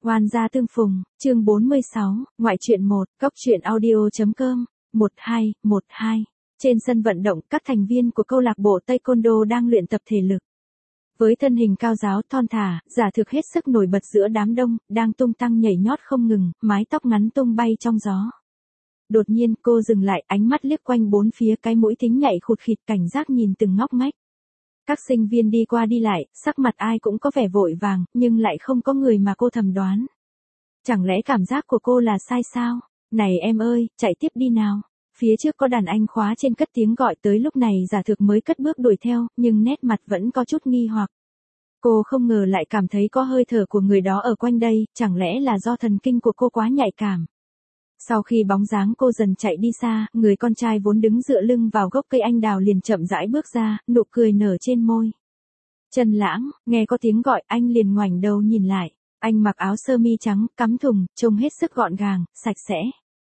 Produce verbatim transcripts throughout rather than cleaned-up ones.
Oan gia tương phùng, chương bốn mươi sáu, ngoại truyện một, góc truyện audio.com, một hai, một hai. Trên sân vận động, các thành viên của câu lạc bộ Taekwondo đang luyện tập thể lực. Với thân hình cao ráo thon thả, giả thực hết sức nổi bật giữa đám đông, đang tung tăng nhảy nhót không ngừng, mái tóc ngắn tung bay trong gió. Đột nhiên cô dừng lại, ánh mắt liếc quanh bốn phía, cái mũi thính nhạy khụt khịt, cảnh giác nhìn từng ngóc ngách. Các sinh viên đi qua đi lại, sắc mặt ai cũng có vẻ vội vàng, nhưng lại không có người mà cô thầm đoán. Chẳng lẽ cảm giác của cô là sai sao? Này em ơi, chạy tiếp đi nào. Phía trước có đàn anh khóa trên cất tiếng gọi, tới lúc này giả thực mới cất bước đuổi theo, nhưng nét mặt vẫn có chút nghi hoặc. Cô không ngờ lại cảm thấy có hơi thở của người đó ở quanh đây, chẳng lẽ là do thần kinh của cô quá nhạy cảm. Sau khi bóng dáng cô dần chạy đi xa, người con trai vốn đứng dựa lưng vào gốc cây anh đào liền chậm rãi bước ra, nụ cười nở trên môi. Trần Lãng, nghe có tiếng gọi, anh liền ngoảnh đầu nhìn lại. Anh mặc áo sơ mi trắng, cắm thùng, trông hết sức gọn gàng, sạch sẽ.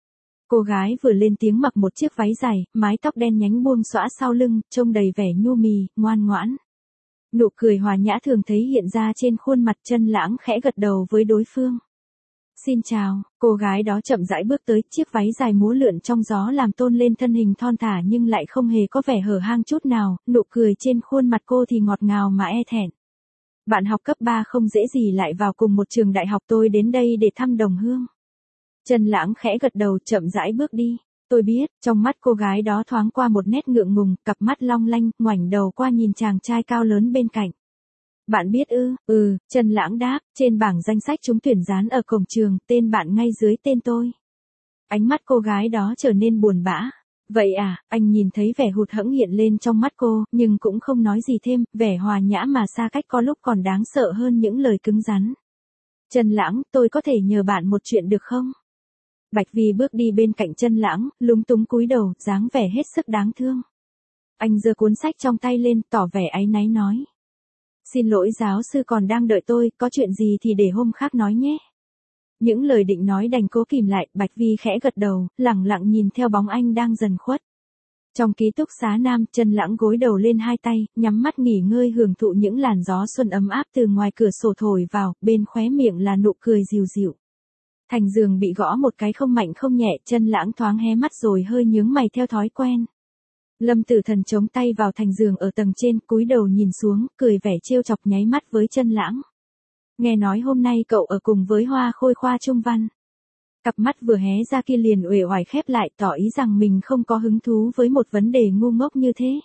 Cô gái vừa lên tiếng mặc một chiếc váy dài, mái tóc đen nhánh buông xõa sau lưng, trông đầy vẻ nhu mì, ngoan ngoãn. Nụ cười hòa nhã thường thấy hiện ra trên khuôn mặt. Trần Lãng khẽ gật đầu với đối phương. Xin chào, cô gái đó chậm rãi bước tới, chiếc váy dài múa lượn trong gió làm tôn lên thân hình thon thả nhưng lại không hề có vẻ hở hang chút nào, nụ cười trên khuôn mặt cô thì ngọt ngào mà e thẹn. Bạn học cấp ba không dễ gì lại vào cùng một trường đại học, tôi đến đây để thăm đồng hương. Trần Lãng khẽ gật đầu, chậm rãi bước đi. Tôi biết, trong mắt cô gái đó thoáng qua một nét ngượng ngùng, cặp mắt long lanh, ngoảnh đầu qua nhìn chàng trai cao lớn bên cạnh. Bạn biết ư? Ừ, Trần Lãng đáp, trên bảng danh sách trúng tuyển dán ở cổng trường, tên bạn ngay dưới tên tôi. Ánh mắt cô gái đó trở nên buồn bã. Vậy à, anh nhìn thấy vẻ hụt hẫng hiện lên trong mắt cô, nhưng cũng không nói gì thêm, vẻ hòa nhã mà xa cách có lúc còn đáng sợ hơn những lời cứng rắn. Trần Lãng, tôi có thể nhờ bạn một chuyện được không? Bạch Vi bước đi bên cạnh Trần Lãng, lúng túng cúi đầu, dáng vẻ hết sức đáng thương. Anh giơ cuốn sách trong tay lên, tỏ vẻ áy náy nói. Xin lỗi giáo sư, còn đang đợi tôi, có chuyện gì thì để hôm khác nói nhé. Những lời định nói đành cố kìm lại, Bạch Vi khẽ gật đầu, lẳng lặng nhìn theo bóng anh đang dần khuất. Trong ký túc xá nam, Trần Lãng gối đầu lên hai tay, nhắm mắt nghỉ ngơi hưởng thụ những làn gió xuân ấm áp từ ngoài cửa sổ thổi vào, bên khóe miệng là nụ cười dịu dịu. Thành giường bị gõ một cái không mạnh không nhẹ, Trần Lãng thoáng hé mắt rồi hơi nhướng mày theo thói quen. Lâm Tử Thần chống tay vào thành giường ở tầng trên, cúi đầu nhìn xuống, cười vẻ trêu chọc nháy mắt với Trần Lãng. Nghe nói hôm nay cậu ở cùng với Hoa Khôi khoa trung văn. Cặp mắt vừa hé ra kia liền uể oải khép lại, tỏ ý rằng mình không có hứng thú với một vấn đề ngu ngốc như thế.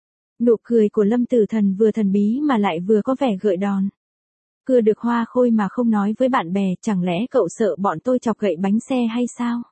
Nụ cười của Lâm Tử Thần vừa thần bí mà lại vừa có vẻ gợi đòn. Cưa được Hoa Khôi mà không nói với bạn bè, chẳng lẽ cậu sợ bọn tôi chọc gậy bánh xe hay sao?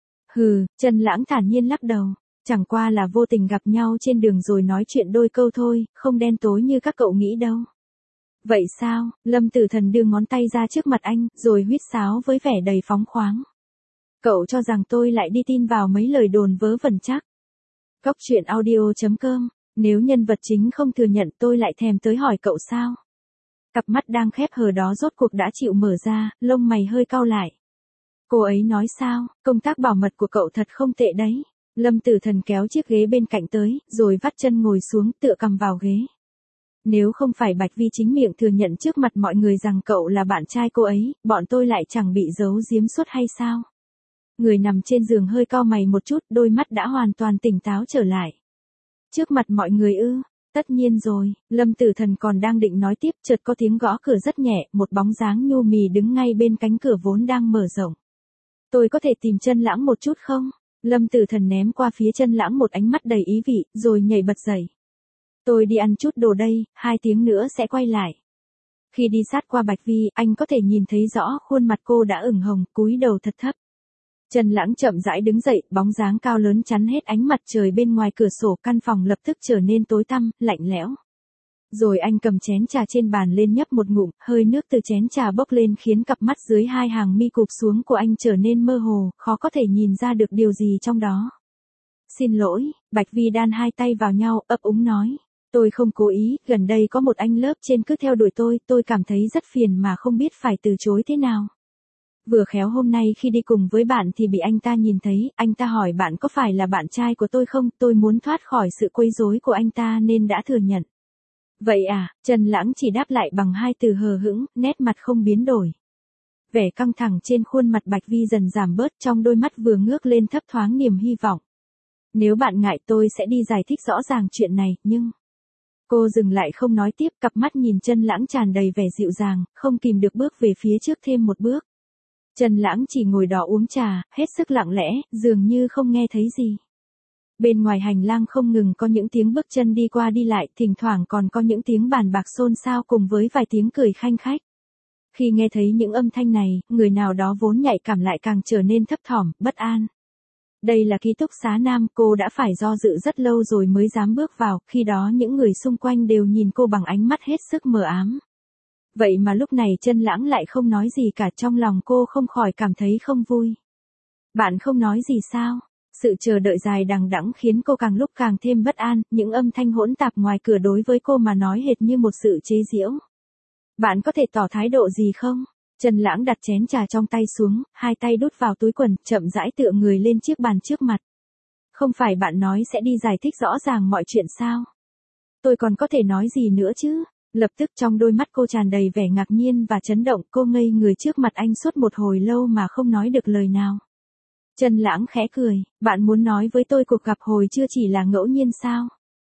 Hừ, Trần Lãng thản nhiên lắc đầu. Chẳng qua là vô tình gặp nhau trên đường rồi nói chuyện đôi câu thôi, không đen tối như các cậu nghĩ đâu. Vậy sao? Lâm Tử Thần đưa ngón tay ra trước mặt anh, rồi huýt sáo với vẻ đầy phóng khoáng. Cậu cho rằng tôi lại đi tin vào mấy lời đồn vớ vẩn chắc. Góc truyện audio.com, nếu nhân vật chính không thừa nhận tôi lại thèm tới hỏi cậu sao? Cặp mắt đang khép hờ đó rốt cuộc đã chịu mở ra, lông mày hơi cau lại. Cô ấy nói sao? Công tác bảo mật của cậu thật không tệ đấy. Lâm Tử Thần kéo chiếc ghế bên cạnh tới, rồi vắt chân ngồi xuống, tựa cằm vào ghế. Nếu không phải Bạch Vi chính miệng thừa nhận trước mặt mọi người rằng cậu là bạn trai cô ấy, bọn tôi lại chẳng bị giấu giếm suốt hay sao? Người nằm trên giường hơi cau mày một chút, đôi mắt đã hoàn toàn tỉnh táo trở lại. Trước mặt mọi người ư? Tất nhiên rồi. Lâm Tử Thần còn đang định nói tiếp, chợt có tiếng gõ cửa rất nhẹ, một bóng dáng nhu mì đứng ngay bên cánh cửa vốn đang mở rộng. Tôi có thể tìm Trần Lãng một chút không? Lâm Tử Thần ném qua phía Trần Lãng một ánh mắt đầy ý vị, rồi nhảy bật dậy. Tôi đi ăn chút đồ đây, hai tiếng nữa sẽ quay lại. Khi đi sát qua Bạch Vi, anh có thể nhìn thấy rõ khuôn mặt cô đã ửng hồng, cúi đầu thật thấp. Trần Lãng chậm rãi đứng dậy, bóng dáng cao lớn chắn hết ánh mặt trời bên ngoài cửa sổ, căn phòng lập tức trở nên tối tăm, lạnh lẽo. Rồi anh cầm chén trà trên bàn lên nhấp một ngụm, hơi nước từ chén trà bốc lên khiến cặp mắt dưới hai hàng mi cụp xuống của anh trở nên mơ hồ, khó có thể nhìn ra được điều gì trong đó. Xin lỗi, Bạch Vi đan hai tay vào nhau, ấp úng nói. Tôi không cố ý, gần đây có một anh lớp trên cứ theo đuổi tôi, tôi cảm thấy rất phiền mà không biết phải từ chối thế nào. Vừa khéo hôm nay khi đi cùng với bạn thì bị anh ta nhìn thấy, anh ta hỏi bạn có phải là bạn trai của tôi không, tôi muốn thoát khỏi sự quấy rối của anh ta nên đã thừa nhận. Vậy à, Trần Lãng chỉ đáp lại bằng hai từ hờ hững, nét mặt không biến đổi. Vẻ căng thẳng trên khuôn mặt Bạch Vi dần giảm bớt, trong đôi mắt vừa ngước lên thấp thoáng niềm hy vọng. Nếu bạn ngại tôi sẽ đi giải thích rõ ràng chuyện này, nhưng... Cô dừng lại không nói tiếp, cặp mắt nhìn Chân Lãng tràn đầy vẻ dịu dàng, không kìm được bước về phía trước thêm một bước. Chân Lãng chỉ ngồi đó uống trà, hết sức lặng lẽ, dường như không nghe thấy gì. Bên ngoài hành lang không ngừng có những tiếng bước chân đi qua đi lại, thỉnh thoảng còn có những tiếng bàn bạc xôn xao cùng với vài tiếng cười khanh khách. Khi nghe thấy những âm thanh này, người nào đó vốn nhạy cảm lại càng trở nên thấp thỏm, bất an. Đây là ký túc xá nam, cô đã phải do dự rất lâu rồi mới dám bước vào, khi đó những người xung quanh đều nhìn cô bằng ánh mắt hết sức mờ ám. Vậy mà lúc này Chân Lãng lại không nói gì cả, trong lòng cô không khỏi cảm thấy không vui. Bạn không nói gì sao? Sự chờ đợi dài đằng đẵng khiến cô càng lúc càng thêm bất an, những âm thanh hỗn tạp ngoài cửa đối với cô mà nói hệt như một sự chế giễu. Bạn có thể tỏ thái độ gì không? Chân Lãng đặt chén trà trong tay xuống, hai tay đút vào túi quần, chậm rãi tựa người lên chiếc bàn trước mặt. Không phải bạn nói sẽ đi giải thích rõ ràng mọi chuyện sao? Tôi còn có thể nói gì nữa chứ? Lập tức trong đôi mắt cô tràn đầy vẻ ngạc nhiên và chấn động, cô ngây người trước mặt anh suốt một hồi lâu mà không nói được lời nào. Chân Lãng khẽ cười, bạn muốn nói với tôi cuộc gặp hồi chưa chỉ là ngẫu nhiên sao?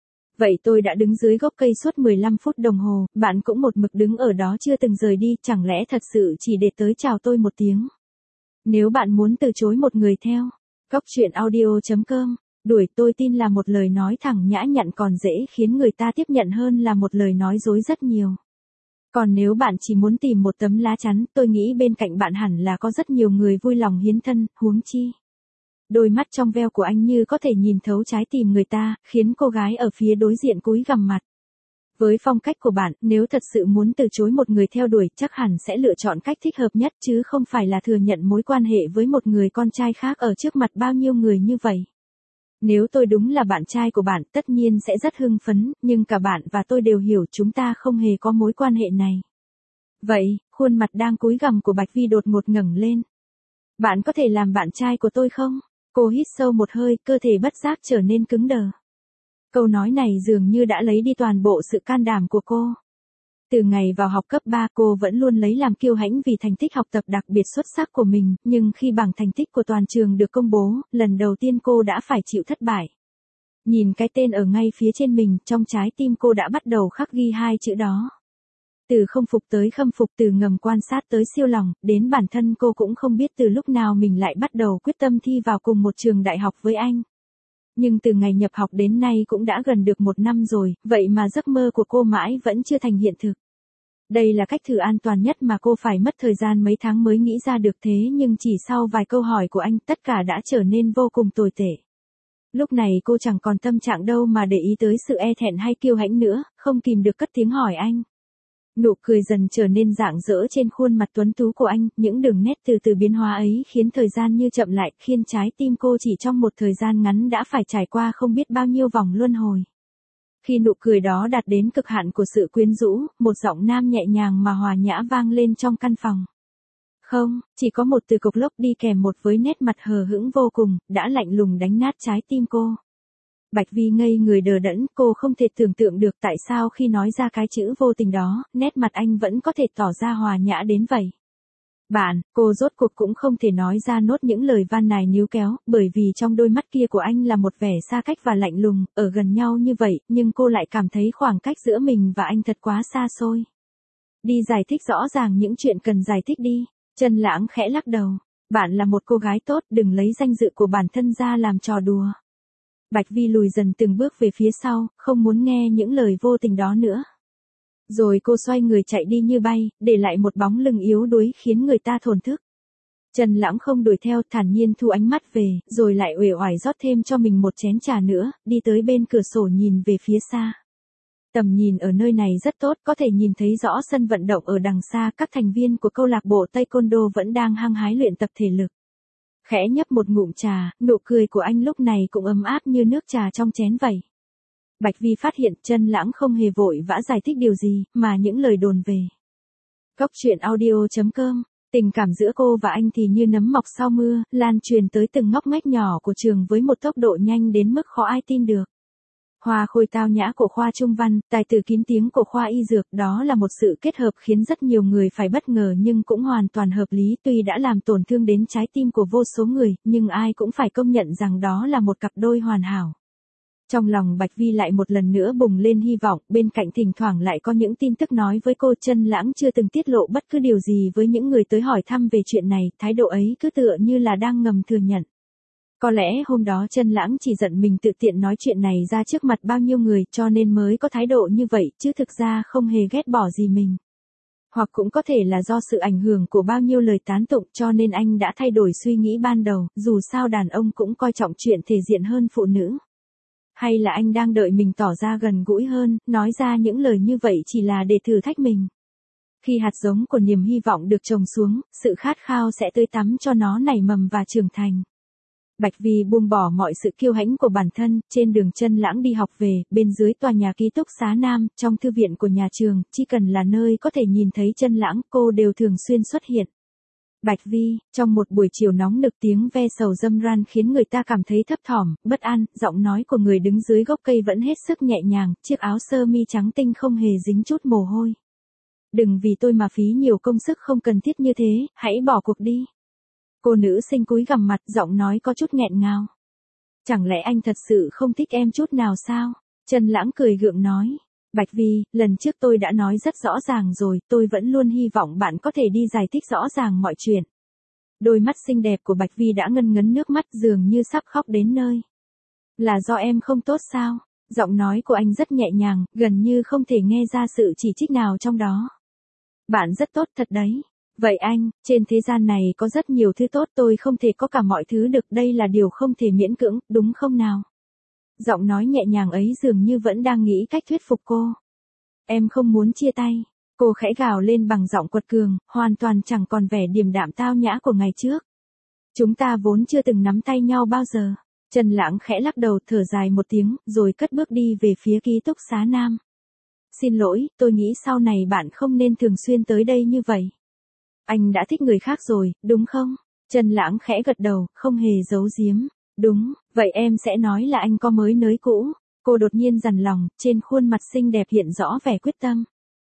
Vậy tôi đã đứng dưới gốc cây suốt mười lăm phút đồng hồ, bạn cũng một mực đứng ở đó chưa từng rời đi, chẳng lẽ thật sự chỉ để tới chào tôi một tiếng? Nếu bạn muốn từ chối một người theo, Góc Chuyện Audio chấm com, đuổi tôi tin là một lời nói thẳng nhã nhặn còn dễ khiến người ta tiếp nhận hơn là một lời nói dối rất nhiều. Còn nếu bạn chỉ muốn tìm một tấm lá chắn, tôi nghĩ bên cạnh bạn hẳn là có rất nhiều người vui lòng hiến thân, huống chi. Đôi mắt trong veo của anh như có thể nhìn thấu trái tim người ta, khiến cô gái ở phía đối diện cúi gằm mặt. Với phong cách của bạn, nếu thật sự muốn từ chối một người theo đuổi, chắc hẳn sẽ lựa chọn cách thích hợp nhất chứ không phải là thừa nhận mối quan hệ với một người con trai khác ở trước mặt bao nhiêu người như vậy. Nếu tôi đúng là bạn trai của bạn, tất nhiên sẽ rất hưng phấn, nhưng cả bạn và tôi đều hiểu chúng ta không hề có mối quan hệ này. Vậy, khuôn mặt đang cúi gằm của Bạch Vi đột ngột ngẩng lên. Bạn có thể làm bạn trai của tôi không? Cô hít sâu một hơi, cơ thể bất giác trở nên cứng đờ. Câu nói này dường như đã lấy đi toàn bộ sự can đảm của cô. Từ ngày vào học cấp ba cô vẫn luôn lấy làm kiêu hãnh vì thành tích học tập đặc biệt xuất sắc của mình, nhưng khi bảng thành tích của toàn trường được công bố, lần đầu tiên cô đã phải chịu thất bại. Nhìn cái tên ở ngay phía trên mình, trong trái tim cô đã bắt đầu khắc ghi hai chữ đó. Từ không phục tới khâm phục, từ ngầm quan sát tới siêu lòng, đến bản thân cô cũng không biết từ lúc nào mình lại bắt đầu quyết tâm thi vào cùng một trường đại học với anh. Nhưng từ ngày nhập học đến nay cũng đã gần được một năm rồi, vậy mà giấc mơ của cô mãi vẫn chưa thành hiện thực. Đây là cách thử an toàn nhất mà cô phải mất thời gian mấy tháng mới nghĩ ra được, thế nhưng chỉ sau vài câu hỏi của anh, tất cả đã trở nên vô cùng tồi tệ. Lúc này cô chẳng còn tâm trạng đâu mà để ý tới sự e thẹn hay kiêu hãnh nữa, không kìm được cất tiếng hỏi anh. Nụ cười dần trở nên rạng rỡ trên khuôn mặt tuấn tú của anh, những đường nét từ từ biến hóa ấy khiến thời gian như chậm lại, khiến trái tim cô chỉ trong một thời gian ngắn đã phải trải qua không biết bao nhiêu vòng luân hồi. Khi nụ cười đó đạt đến cực hạn của sự quyến rũ, một giọng nam nhẹ nhàng mà hòa nhã vang lên trong căn phòng. Không, chỉ có một từ cộc lốc đi kèm một với nét mặt hờ hững vô cùng, đã lạnh lùng đánh nát trái tim cô. Bạch Vi ngây người đờ đẫn, cô không thể tưởng tượng được tại sao khi nói ra cái chữ vô tình đó, nét mặt anh vẫn có thể tỏ ra hòa nhã đến vậy. Bạn, cô rốt cuộc cũng không thể nói ra nốt những lời van nài níu kéo, bởi vì trong đôi mắt kia của anh là một vẻ xa cách và lạnh lùng, ở gần nhau như vậy, nhưng cô lại cảm thấy khoảng cách giữa mình và anh thật quá xa xôi. Đi giải thích rõ ràng những chuyện cần giải thích đi. Chân Lãng khẽ lắc đầu. Bạn là một cô gái tốt, đừng lấy danh dự của bản thân ra làm trò đùa. Bạch Vi lùi dần từng bước về phía sau, không muốn nghe những lời vô tình đó nữa. Rồi cô xoay người chạy đi như bay, để lại một bóng lưng yếu đuối khiến người ta thổn thức. Chân Lãng không đuổi theo, thản nhiên thu ánh mắt về, rồi lại uể oải rót thêm cho mình một chén trà nữa, đi tới bên cửa sổ nhìn về phía xa. Tầm nhìn ở nơi này rất tốt, có thể nhìn thấy rõ sân vận động ở đằng xa, các thành viên của câu lạc bộ Taekwondo vẫn đang hăng hái luyện tập thể lực. Khẽ nhấp một ngụm trà, nụ cười của anh lúc này cũng ấm áp như nước trà trong chén vậy. Bạch Vi phát hiện Chân Lãng không hề vội vã giải thích điều gì, mà những lời đồn về. Góc Chuyện Audio chấm com, tình cảm giữa cô và anh thì như nấm mọc sau mưa, lan truyền tới từng ngóc ngách nhỏ của trường với một tốc độ nhanh đến mức khó ai tin được. Hoa khôi tao nhã của khoa trung văn, tài tử kín tiếng của khoa y dược, đó là một sự kết hợp khiến rất nhiều người phải bất ngờ nhưng cũng hoàn toàn hợp lý, tuy đã làm tổn thương đến trái tim của vô số người, nhưng ai cũng phải công nhận rằng đó là một cặp đôi hoàn hảo. Trong lòng Bạch Vi lại một lần nữa bùng lên hy vọng, bên cạnh thỉnh thoảng lại có những tin tức nói với cô Chân Lãng chưa từng tiết lộ bất cứ điều gì với những người tới hỏi thăm về chuyện này, thái độ ấy cứ tựa như là đang ngầm thừa nhận. Có lẽ hôm đó Chân Lãng chỉ giận mình tự tiện nói chuyện này ra trước mặt bao nhiêu người cho nên mới có thái độ như vậy, chứ thực ra không hề ghét bỏ gì mình. Hoặc cũng có thể là do sự ảnh hưởng của bao nhiêu lời tán tụng cho nên anh đã thay đổi suy nghĩ ban đầu, dù sao đàn ông cũng coi trọng chuyện thể diện hơn phụ nữ. Hay là anh đang đợi mình tỏ ra gần gũi hơn, nói ra những lời như vậy chỉ là để thử thách mình. Khi hạt giống của niềm hy vọng được trồng xuống, sự khát khao sẽ tưới tắm cho nó nảy mầm và trưởng thành. Bạch Vi buông bỏ mọi sự kiêu hãnh của bản thân, trên đường Chân Lãng đi học về, bên dưới tòa nhà ký túc xá Nam, trong thư viện của nhà trường, chỉ cần là nơi có thể nhìn thấy Chân Lãng, cô đều thường xuyên xuất hiện. Bạch Vi, trong một buổi chiều nóng nực tiếng ve sầu râm ran khiến người ta cảm thấy thấp thỏm, bất an, giọng nói của người đứng dưới gốc cây vẫn hết sức nhẹ nhàng, chiếc áo sơ mi trắng tinh không hề dính chút mồ hôi. Đừng vì tôi mà phí nhiều công sức không cần thiết như thế, hãy bỏ cuộc đi. Cô nữ sinh cúi gằm mặt, giọng nói có chút nghẹn ngào. Chẳng lẽ anh thật sự không thích em chút nào sao? Chân Lãng cười gượng nói. Bạch Vi, lần trước tôi đã nói rất rõ ràng rồi, tôi vẫn luôn hy vọng bạn có thể đi giải thích rõ ràng mọi chuyện. Đôi mắt xinh đẹp của Bạch Vi đã ngân ngấn nước mắt dường như sắp khóc đến nơi. Là do em không tốt sao? Giọng nói của anh rất nhẹ nhàng, gần như không thể nghe ra sự chỉ trích nào trong đó. Bạn rất tốt thật đấy. Vậy anh, trên thế gian này có rất nhiều thứ tốt, tôi không thể có cả mọi thứ được, đây là điều không thể miễn cưỡng, đúng không nào? Giọng nói nhẹ nhàng ấy dường như vẫn đang nghĩ cách thuyết phục cô. Em không muốn chia tay. Cô khẽ gào lên bằng giọng quật cường, hoàn toàn chẳng còn vẻ điềm đạm tao nhã của ngày trước. Chúng ta vốn chưa từng nắm tay nhau bao giờ. Chân Lãng khẽ lắc đầu, thở dài một tiếng, rồi cất bước đi về phía ký túc xá Nam. Xin lỗi, tôi nghĩ sau này bạn không nên thường xuyên tới đây như vậy. Anh đã thích người khác rồi, đúng không? Chân Lãng khẽ gật đầu, không hề giấu giếm. Đúng, vậy em sẽ nói là anh có mới nới cũ. Cô đột nhiên dằn lòng, trên khuôn mặt xinh đẹp hiện rõ vẻ quyết tâm.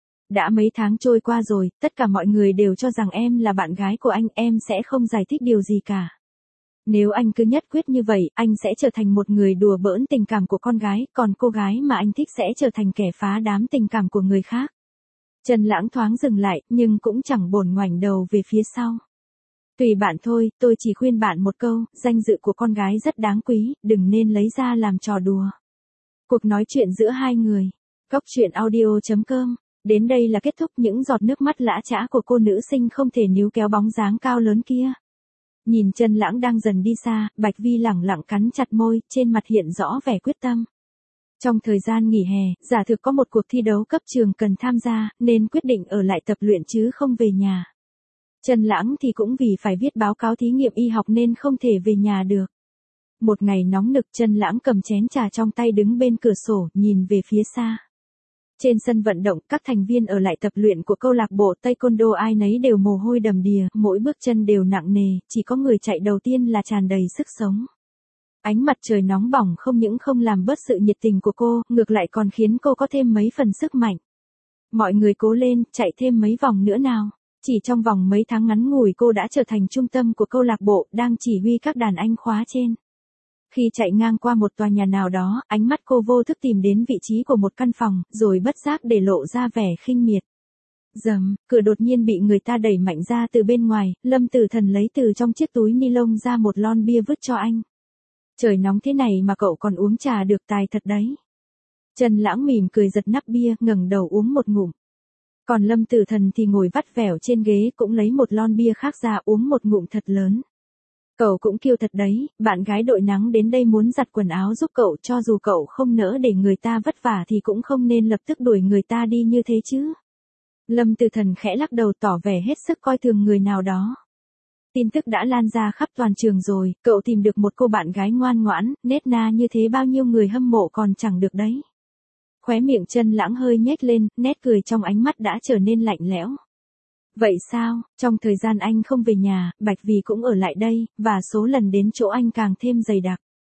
Đã mấy tháng trôi qua rồi, tất cả mọi người đều cho rằng em là bạn gái của anh, em sẽ không giải thích điều gì cả. Nếu anh cứ nhất quyết như vậy, anh sẽ trở thành một người đùa bỡn tình cảm của con gái, còn cô gái mà anh thích sẽ trở thành kẻ phá đám tình cảm của người khác. Chân Lãng thoáng dừng lại, nhưng cũng chẳng bồn ngoảnh đầu về phía sau. Tùy bạn thôi, tôi chỉ khuyên bạn một câu, danh dự của con gái rất đáng quý, đừng nên lấy ra làm trò đùa. Cuộc nói chuyện giữa hai người. Cóc truyện audio chấm com. Đến đây là kết thúc, những giọt nước mắt lã chã của cô nữ sinh không thể níu kéo bóng dáng cao lớn kia. Nhìn Chân Lãng đang dần đi xa, Bạch Vi lẳng lặng cắn chặt môi, trên mặt hiện rõ vẻ quyết tâm. Trong thời gian nghỉ hè, giả thực có một cuộc thi đấu cấp trường cần tham gia, nên quyết định ở lại tập luyện chứ không về nhà. Chân Lãng thì cũng vì phải viết báo cáo thí nghiệm y học nên không thể về nhà được. Một ngày nóng nực, Chân Lãng cầm chén trà trong tay đứng bên cửa sổ, nhìn về phía xa. Trên sân vận động, các thành viên ở lại tập luyện của câu lạc bộ Taekwondo ai nấy đều mồ hôi đầm đìa, mỗi bước chân đều nặng nề, chỉ có người chạy đầu tiên là tràn đầy sức sống. Ánh mặt trời nóng bỏng không những không làm bớt sự nhiệt tình của cô, ngược lại còn khiến cô có thêm mấy phần sức mạnh. Mọi người cố lên, chạy thêm mấy vòng nữa nào. Chỉ trong vòng mấy tháng ngắn ngủi cô đã trở thành trung tâm của câu lạc bộ, đang chỉ huy các đàn anh khóa trên. Khi chạy ngang qua một tòa nhà nào đó, ánh mắt cô vô thức tìm đến vị trí của một căn phòng, rồi bất giác để lộ ra vẻ khinh miệt. Dầm, cửa đột nhiên bị người ta đẩy mạnh ra từ bên ngoài, Lâm Tử Thần lấy từ trong chiếc túi ni lông ra một lon bia vứt cho anh. Trời nóng thế này mà cậu còn uống trà được, tài thật đấy. Chân Lãng mỉm cười giật nắp bia, ngẩng đầu uống một ngụm. Còn Lâm Tử Thần thì ngồi vắt vẻo trên ghế, cũng lấy một lon bia khác ra uống một ngụm thật lớn. Cậu cũng kiêu thật đấy, bạn gái đội nắng đến đây muốn giặt quần áo giúp cậu, cho dù cậu không nỡ để người ta vất vả thì cũng không nên lập tức đuổi người ta đi như thế chứ. Lâm Tử Thần khẽ lắc đầu, tỏ vẻ hết sức coi thường người nào đó. Tin tức đã lan ra khắp toàn trường rồi, cậu tìm được một cô bạn gái ngoan ngoãn, nết na như thế bao nhiêu người hâm mộ còn chẳng được đấy. Khóe miệng Chân Lãng hơi nhếch lên, nét cười trong ánh mắt đã trở nên lạnh lẽo. Vậy sao, trong thời gian anh không về nhà, Bạch Vi cũng ở lại đây, và số lần đến chỗ anh càng thêm dày đặc.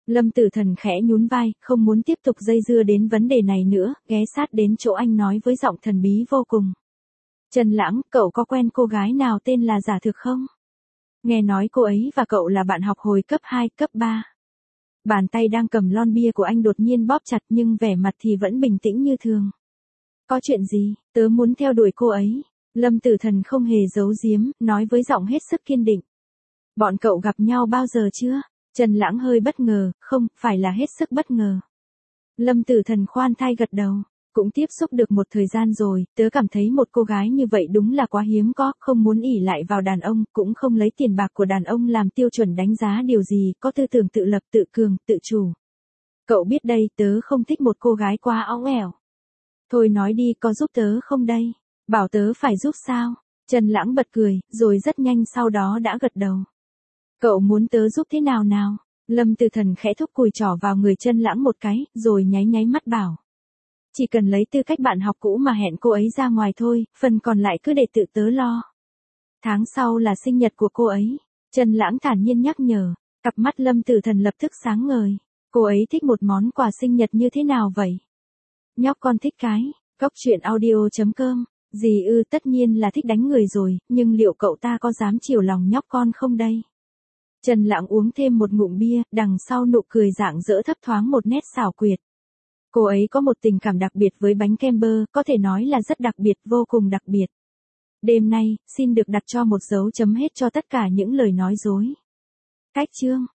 Lâm Tử Thần khẽ nhún vai, không muốn tiếp tục dây dưa đến vấn đề này nữa, ghé sát đến chỗ anh nói với giọng thần bí vô cùng. Trần Lãng, cậu có quen cô gái nào tên là Giả Thực không? Nghe nói cô ấy và cậu là bạn học hồi cấp hai, cấp ba. Bàn tay đang cầm lon bia của anh đột nhiên bóp chặt nhưng vẻ mặt thì vẫn bình tĩnh như thường. Có chuyện gì, tớ muốn theo đuổi cô ấy. Lâm Tử Thần không hề giấu giếm, nói với giọng hết sức kiên định. Bọn cậu gặp nhau bao giờ chưa? Trần Lãng hơi bất ngờ, không, phải là hết sức bất ngờ. Lâm Tử Thần khoan thai gật đầu. Cũng tiếp xúc được một thời gian rồi, tớ cảm thấy một cô gái như vậy đúng là quá hiếm có, không muốn ỷ lại vào đàn ông, cũng không lấy tiền bạc của đàn ông làm tiêu chuẩn đánh giá điều gì, có tư tưởng tự lập, tự cường, tự chủ. Cậu biết đây, tớ không thích một cô gái quá óng ẻo. Thôi nói đi, có giúp tớ không đây? Bảo tớ phải giúp sao? Trần Lãng bật cười, rồi rất nhanh sau đó đã gật đầu. Cậu muốn tớ giúp thế nào nào? Lâm Tử Thần khẽ thúc cùi trỏ vào người Trần Lãng một cái, rồi nháy nháy mắt bảo. Chỉ cần lấy tư cách bạn học cũ mà hẹn cô ấy ra ngoài thôi, phần còn lại cứ để tự tớ lo. Tháng sau là sinh nhật của cô ấy. Trần Lãng thản nhiên nhắc nhở, cặp mắt Lâm Tử Thần lập tức sáng ngời. Cô ấy thích một món quà sinh nhật như thế nào vậy? Nhóc con thích cái, cóc truyện audio chấm com. Dì ư tất nhiên là thích đánh người rồi, nhưng liệu cậu ta có dám chiều lòng nhóc con không đây? Trần Lãng uống thêm một ngụm bia, đằng sau nụ cười rạng rỡ thấp thoáng một nét xảo quyệt. Cô ấy có một tình cảm đặc biệt với bánh kem bơ, có thể nói là rất đặc biệt, vô cùng đặc biệt. Đêm nay, xin được đặt cho một dấu chấm hết cho tất cả những lời nói dối. Cách chương